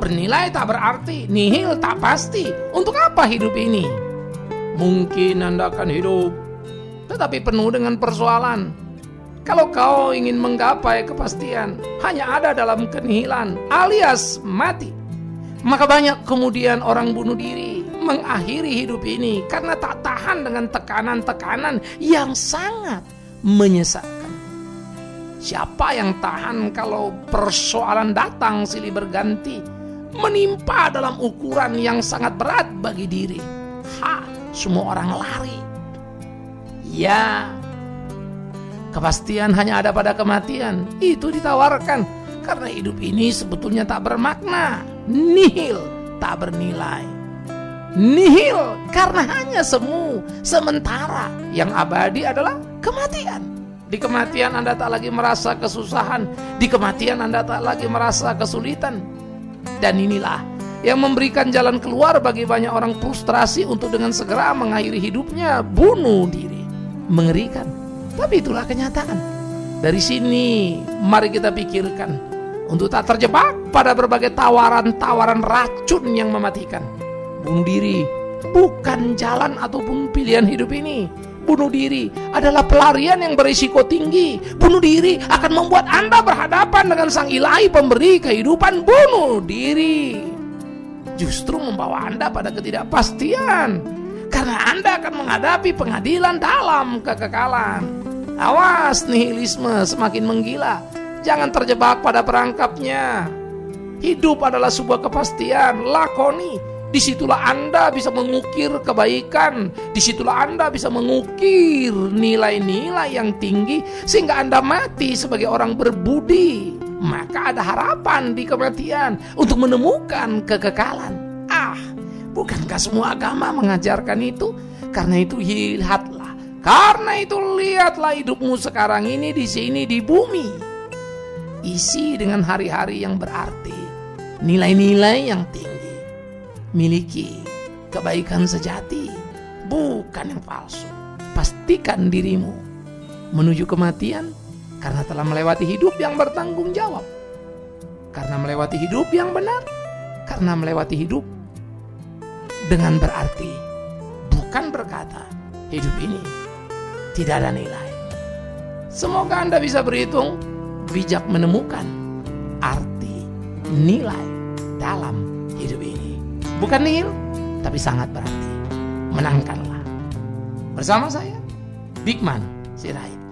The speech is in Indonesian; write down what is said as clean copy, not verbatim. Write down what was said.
bernilai tak berarti, nihil tak pasti. Untuk apa hidup ini? Mungkin Anda akan hidup, tetapi penuh dengan persoalan. Kalau kau ingin menggapai kepastian, hanya ada dalam kenihilan alias mati. Maka banyak kemudian orang bunuh diri, mengakhiri hidup ini karena tak tahan dengan tekanan-tekanan yang sangat menyesakkan. Siapa yang tahan kalau persoalan datang silih berganti, menimpa dalam ukuran yang sangat berat bagi diri? Semua orang lari. Ya, kepastian hanya ada pada kematian. Itu ditawarkan karena hidup ini sebetulnya tak bermakna, nihil, tak bernilai. Nihil karena hanya semu, sementara. Yang abadi adalah kematian. Di kematian Anda tak lagi merasa kesusahan, di kematian Anda tak lagi merasa kesulitan. Dan inilah yang memberikan jalan keluar bagi banyak orang frustrasi untuk dengan segera mengakhiri hidupnya, bunuh diri. Mengerikan, tapi itulah kenyataan. Dari sini mari kita pikirkan untuk tak terjebak pada berbagai tawaran-tawaran racun yang mematikan. Bunuh diri bukan jalan ataupun pilihan hidup ini. Bunuh diri adalah pelarian yang berisiko tinggi. Bunuh diri akan membuat Anda berhadapan dengan Sang Ilahi pemberi kehidupan. Bunuh diri justru membawa Anda pada ketidakpastian, karena Anda akan menghadapi pengadilan dalam kekekalan. Awas, nihilisme semakin menggila. Jangan terjebak pada perangkapnya. Hidup adalah sebuah kepastian, lakoni. Disitulah Anda bisa mengukir kebaikan. Disitulah Anda bisa mengukir nilai-nilai yang tinggi, sehingga Anda mati sebagai orang berbudi. Maka ada harapan di kematian untuk menemukan kekekalan. Bukankah semua agama mengajarkan itu? Karena itu lihatlah. Karena itu lihatlah hidupmu sekarang ini di sini di bumi. Isi dengan hari-hari yang berarti, nilai-nilai yang tinggi. Miliki kebaikan sejati, bukan yang palsu. Pastikan dirimu menuju kematian karena telah melewati hidup yang bertanggung jawab, karena melewati hidup yang benar, karena melewati hidup dengan berarti, bukan berkata hidup ini tidak ada nilai. Semoga Anda bisa berhitung bijak menemukan arti nilai dalam hidup ini. Bukan nihil, tapi sangat berarti. Menangkanlah. Bersama saya, Bigman Sirait.